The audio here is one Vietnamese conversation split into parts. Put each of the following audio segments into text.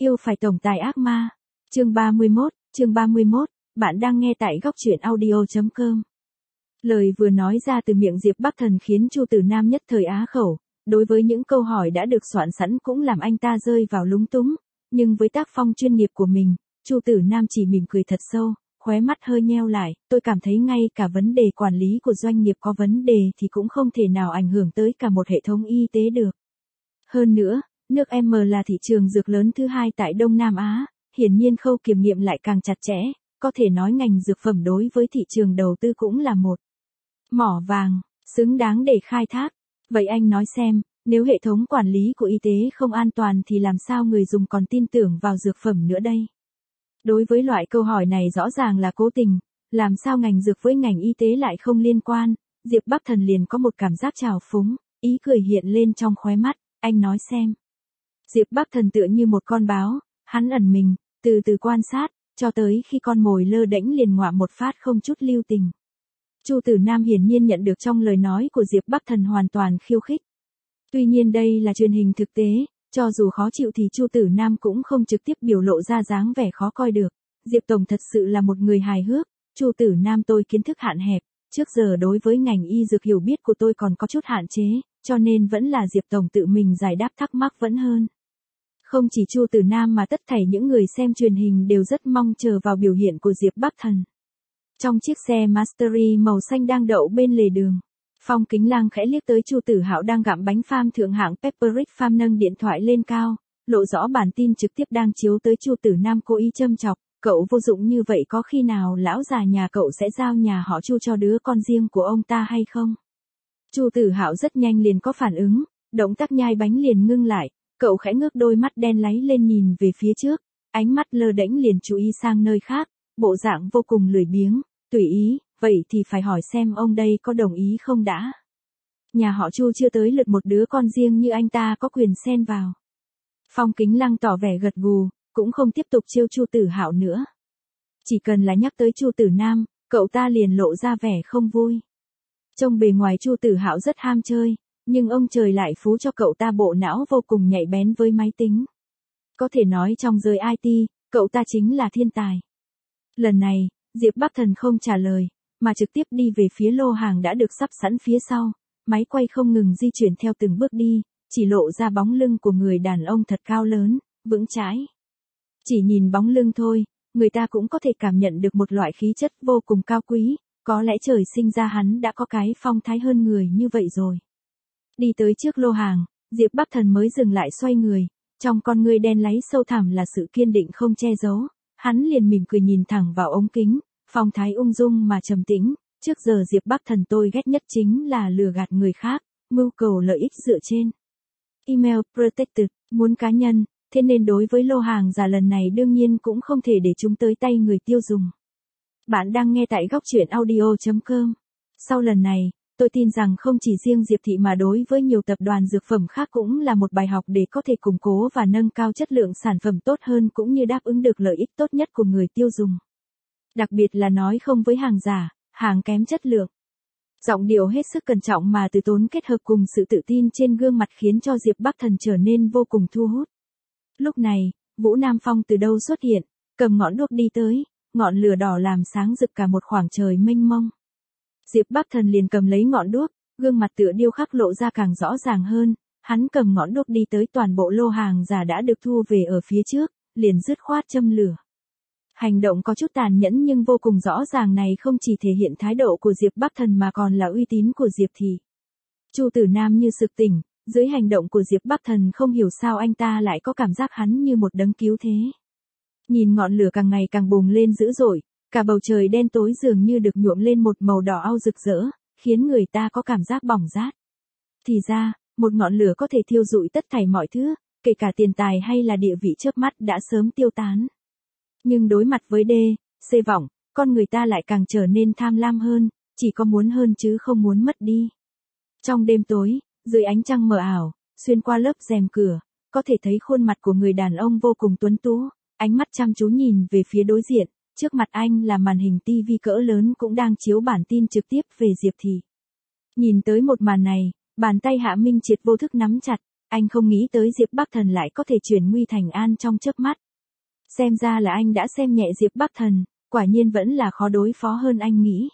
Yêu phải tổng tài ác ma. Chương 31, bạn đang nghe tại góc truyện audio.com. Lời vừa nói ra từ miệng Diệp Bắc Thần khiến Chu Tử Nam nhất thời á khẩu, đối với những câu hỏi đã được soạn sẵn cũng làm anh ta rơi vào lúng túng, nhưng với tác phong chuyên nghiệp của mình, Chu Tử Nam chỉ mỉm cười thật sâu, khóe mắt hơi nheo lại, tôi cảm thấy ngay cả vấn đề quản lý của doanh nghiệp có vấn đề thì cũng không thể nào ảnh hưởng tới cả một hệ thống y tế được. Hơn nữa, nước M là thị trường dược lớn thứ hai tại Đông Nam Á, hiển nhiên khâu kiểm nghiệm lại càng chặt chẽ, có thể nói ngành dược phẩm đối với thị trường đầu tư cũng là một mỏ vàng, xứng đáng để khai thác. Vậy anh nói xem, nếu hệ thống quản lý của y tế không an toàn thì làm sao người dùng còn tin tưởng vào dược phẩm nữa đây? Đối với loại câu hỏi này rõ ràng là cố tình, làm sao ngành dược với ngành y tế lại không liên quan, Diệp Bắc Thần liền có một cảm giác trào phúng, ý cười hiện lên trong khóe mắt, anh nói xem. Diệp Bắc Thần tựa như một con báo, hắn ẩn mình, từ từ quan sát, cho tới khi con mồi lơ đễnh liền ngoạm một phát không chút lưu tình. Chu Tử Nam hiển nhiên nhận được trong lời nói của Diệp Bắc Thần hoàn toàn khiêu khích. Tuy nhiên đây là truyền hình thực tế, cho dù khó chịu thì Chu Tử Nam cũng không trực tiếp biểu lộ ra dáng vẻ khó coi được. Diệp Tổng thật sự là một người hài hước, Chu Tử Nam tôi kiến thức hạn hẹp, trước giờ đối với ngành y dược hiểu biết của tôi còn có chút hạn chế, cho nên vẫn là Diệp Tổng tự mình giải đáp thắc mắc vẫn hơn. Không chỉ Chu Tử Nam mà tất thảy những người xem truyền hình đều rất mong chờ vào biểu hiện của Diệp Bắc Thần. Trong chiếc xe Mastery màu xanh đang đậu bên lề đường, Phong Kính Lang khẽ liếc tới Chu Tử Hạo đang gặm bánh farm thượng hạng Pepperidge Farm nâng điện thoại lên cao, lộ rõ bản tin trực tiếp đang chiếu tới Chu Tử Nam cố ý châm chọc, cậu vô dụng như vậy có khi nào lão già nhà cậu sẽ giao nhà họ Chu cho đứa con riêng của ông ta hay không? Chu Tử Hạo rất nhanh liền có phản ứng, động tác nhai bánh liền ngưng lại, cậu khẽ ngước đôi mắt đen láy lên nhìn về phía trước, ánh mắt lơ đễnh liền chú ý sang nơi khác, bộ dạng vô cùng lười biếng, tùy ý, vậy thì phải hỏi xem ông đây có đồng ý không đã. Nhà họ Chu chưa tới lượt một đứa con riêng như anh ta có quyền xen vào. Phong Kính Lăng tỏ vẻ gật gù, cũng không tiếp tục trêu Chu Tử Hạo nữa. Chỉ cần là nhắc tới Chu Tử Nam, cậu ta liền lộ ra vẻ không vui. Trông bề ngoài Chu Tử Hạo rất ham chơi, nhưng ông trời lại phú cho cậu ta bộ não vô cùng nhạy bén với máy tính. Có thể nói trong giới IT, cậu ta chính là thiên tài. Lần này, Diệp Bắc Thần không trả lời, mà trực tiếp đi về phía lô hàng đã được sắp sẵn phía sau, máy quay không ngừng di chuyển theo từng bước đi, chỉ lộ ra bóng lưng của người đàn ông thật cao lớn, vững chãi. Chỉ nhìn bóng lưng thôi, người ta cũng có thể cảm nhận được một loại khí chất vô cùng cao quý, có lẽ trời sinh ra hắn đã có cái phong thái hơn người như vậy rồi. Đi tới trước lô hàng, Diệp Bắc Thần mới dừng lại xoay người, trong con ngươi đen láy sâu thẳm là sự kiên định không che giấu, hắn liền mỉm cười nhìn thẳng vào ống kính, phong thái ung dung mà trầm tĩnh, trước giờ Diệp Bắc Thần tôi ghét nhất chính là lừa gạt người khác, mưu cầu lợi ích dựa trên email protected, muốn cá nhân, thế nên đối với lô hàng giả lần này đương nhiên cũng không thể để chúng tới tay người tiêu dùng. Bạn đang nghe tại góc truyện audio.com. Sau lần này, tôi tin rằng không chỉ riêng Diệp Thị mà đối với nhiều tập đoàn dược phẩm khác cũng là một bài học để có thể củng cố và nâng cao chất lượng sản phẩm tốt hơn cũng như đáp ứng được lợi ích tốt nhất của người tiêu dùng. Đặc biệt là nói không với hàng giả, hàng kém chất lượng. Giọng điệu hết sức cẩn trọng mà từ tốn kết hợp cùng sự tự tin trên gương mặt khiến cho Diệp Bắc Thần trở nên vô cùng thu hút. Lúc này, Vũ Nam Phong từ đâu xuất hiện, cầm ngọn đuốc đi tới, ngọn lửa đỏ làm sáng rực cả một khoảng trời mênh mông. Diệp Bắc Thần liền cầm lấy ngọn đuốc, gương mặt tựa điêu khắc lộ ra càng rõ ràng hơn, hắn cầm ngọn đuốc đi tới toàn bộ lô hàng giả đã được thu về ở phía trước, liền dứt khoát châm lửa. Hành động có chút tàn nhẫn nhưng vô cùng rõ ràng này không chỉ thể hiện thái độ của Diệp Bắc Thần mà còn là uy tín của Diệp Thị. Chu Tử Nam như sực tỉnh, dưới hành động của Diệp Bắc Thần không hiểu sao anh ta lại có cảm giác hắn như một đấng cứu thế. Nhìn ngọn lửa càng ngày càng bùng lên dữ dội, cả bầu trời đen tối dường như được nhuộm lên một màu đỏ au rực rỡ, khiến người ta có cảm giác bỏng rát. Thì ra, một ngọn lửa có thể thiêu rụi tất thảy mọi thứ, kể cả tiền tài hay là địa vị chớp mắt đã sớm tiêu tán. Nhưng đối mặt với C vọng, con người ta lại càng trở nên tham lam hơn, chỉ có muốn hơn chứ không muốn mất đi. Trong đêm tối, dưới ánh trăng mờ ảo, xuyên qua lớp rèm cửa, có thể thấy khuôn mặt của người đàn ông vô cùng tuấn tú, ánh mắt chăm chú nhìn về phía đối diện, trước mặt anh là màn hình TV cỡ lớn cũng đang chiếu bản tin trực tiếp về Diệp Thị. Nhìn tới một màn này, bàn tay Hạ Minh Triệt vô thức nắm chặt, Anh không nghĩ tới Diệp Bắc Thần lại có thể chuyển nguy thành an trong chớp mắt. Xem ra là anh đã xem nhẹ Diệp Bắc Thần, quả nhiên vẫn là khó đối phó hơn anh nghĩ.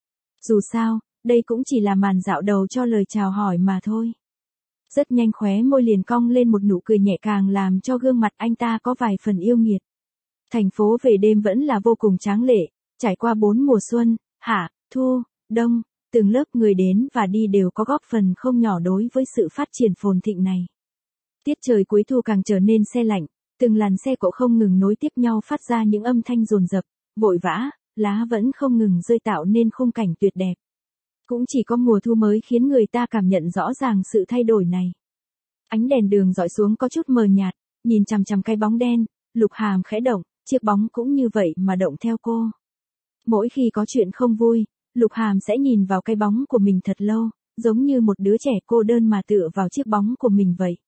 Dù sao, đây cũng chỉ là màn dạo đầu cho lời chào hỏi mà thôi. Rất nhanh khóe môi liền cong lên một nụ cười nhẹ càng làm cho gương mặt anh ta có vài phần yêu nghiệt. Thành phố về đêm vẫn là vô cùng tráng lệ, trải qua 4 mùa xuân, hạ, thu, đông, từng lớp người đến và đi đều có góp phần không nhỏ đối với sự phát triển phồn thịnh này. Tiết trời cuối thu càng trở nên se lạnh, từng làn xe cộ không ngừng nối tiếp nhau phát ra những âm thanh dồn dập, vội vã, lá vẫn không ngừng rơi tạo nên khung cảnh tuyệt đẹp. Cũng chỉ có mùa thu mới khiến người ta cảm nhận rõ ràng sự thay đổi này. Ánh đèn đường dọi xuống có chút mờ nhạt, nhìn chằm chằm cái bóng đen, Lục Hàm khẽ động, chiếc bóng cũng như vậy mà động theo cô. Mỗi khi có chuyện không vui, Lục Hàm sẽ nhìn vào cái bóng của mình thật lâu, giống như một đứa trẻ cô đơn mà tựa vào chiếc bóng của mình vậy.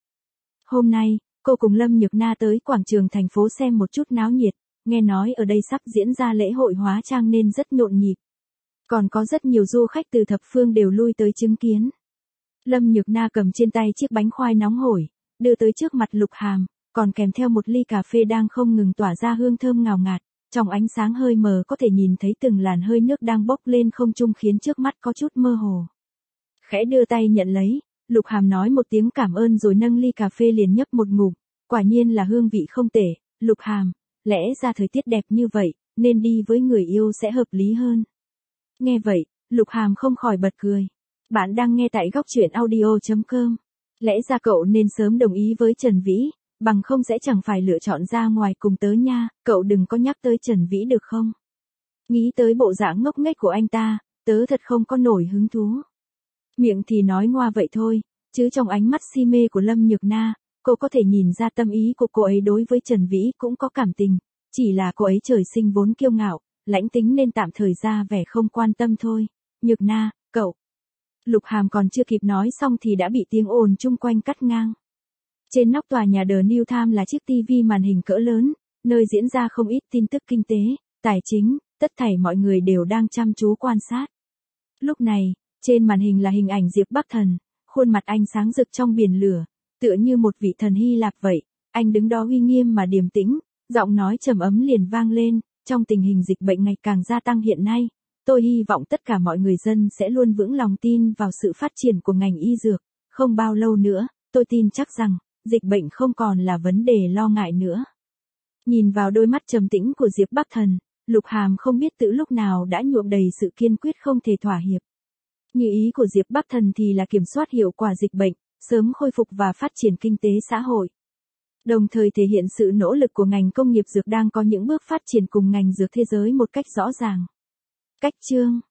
Hôm nay, cô cùng Lâm Nhược Na tới quảng trường thành phố xem một chút náo nhiệt, nghe nói ở đây sắp diễn ra lễ hội hóa trang nên rất nhộn nhịp. Còn có rất nhiều du khách từ thập phương đều lui tới chứng kiến. Lâm Nhược Na cầm trên tay chiếc bánh khoai nóng hổi, đưa tới trước mặt Lục Hàm, còn kèm theo một ly cà phê đang không ngừng tỏa ra hương thơm ngào ngạt, trong ánh sáng hơi mờ có thể nhìn thấy từng làn hơi nước đang bốc lên không trung khiến trước mắt có chút mơ hồ. Khẽ đưa tay nhận lấy, Lục Hàm nói một tiếng cảm ơn rồi nâng ly cà phê liền nhấp một ngụm, quả nhiên là hương vị không tệ, Lục Hàm, lẽ ra thời tiết đẹp như vậy, nên đi với người yêu sẽ hợp lý hơn. Nghe vậy, Lục Hàm không khỏi bật cười. Bạn đang nghe tại góc truyện audio.com. Lẽ ra cậu nên sớm đồng ý với Trần Vĩ, bằng không sẽ chẳng phải lựa chọn ra ngoài cùng tớ nha, cậu đừng có nhắc tới Trần Vĩ được không? Nghĩ tới bộ dạng ngốc nghếch của anh ta, tớ thật không có nổi hứng thú. Miệng thì nói ngoa vậy thôi, chứ trong ánh mắt si mê của Lâm Nhược Na, cô có thể nhìn ra tâm ý của cô ấy đối với Trần Vĩ cũng có cảm tình, chỉ là cô ấy trời sinh vốn kiêu ngạo, lãnh tính nên tạm thời ra vẻ không quan tâm thôi. Nhược Na, cậu. Lục Hàm còn chưa kịp nói xong thì đã bị tiếng ồn chung quanh cắt ngang. Trên nóc tòa nhà The New Times là chiếc TV màn hình cỡ lớn, nơi diễn ra không ít tin tức kinh tế, tài chính, tất thảy mọi người đều đang chăm chú quan sát. Lúc này, trên màn hình là hình ảnh Diệp Bắc Thần, khuôn mặt anh sáng rực trong biển lửa, tựa như một vị thần Hy Lạp vậy, anh đứng đó uy nghiêm mà điềm tĩnh, giọng nói trầm ấm liền vang lên, trong tình hình dịch bệnh ngày càng gia tăng hiện nay, tôi hy vọng tất cả mọi người dân sẽ luôn vững lòng tin vào sự phát triển của ngành y dược, không bao lâu nữa, tôi tin chắc rằng, dịch bệnh không còn là vấn đề lo ngại nữa. Nhìn vào đôi mắt trầm tĩnh của Diệp Bắc Thần, Lục Hàm không biết từ lúc nào đã nhuộm đầy sự kiên quyết không thể thỏa hiệp. Như ý của Diệp Bắc Thần thì là kiểm soát hiệu quả dịch bệnh, sớm khôi phục và phát triển kinh tế xã hội. Đồng thời thể hiện sự nỗ lực của ngành công nghiệp dược đang có những bước phát triển cùng ngành dược thế giới một cách rõ ràng. Cách chương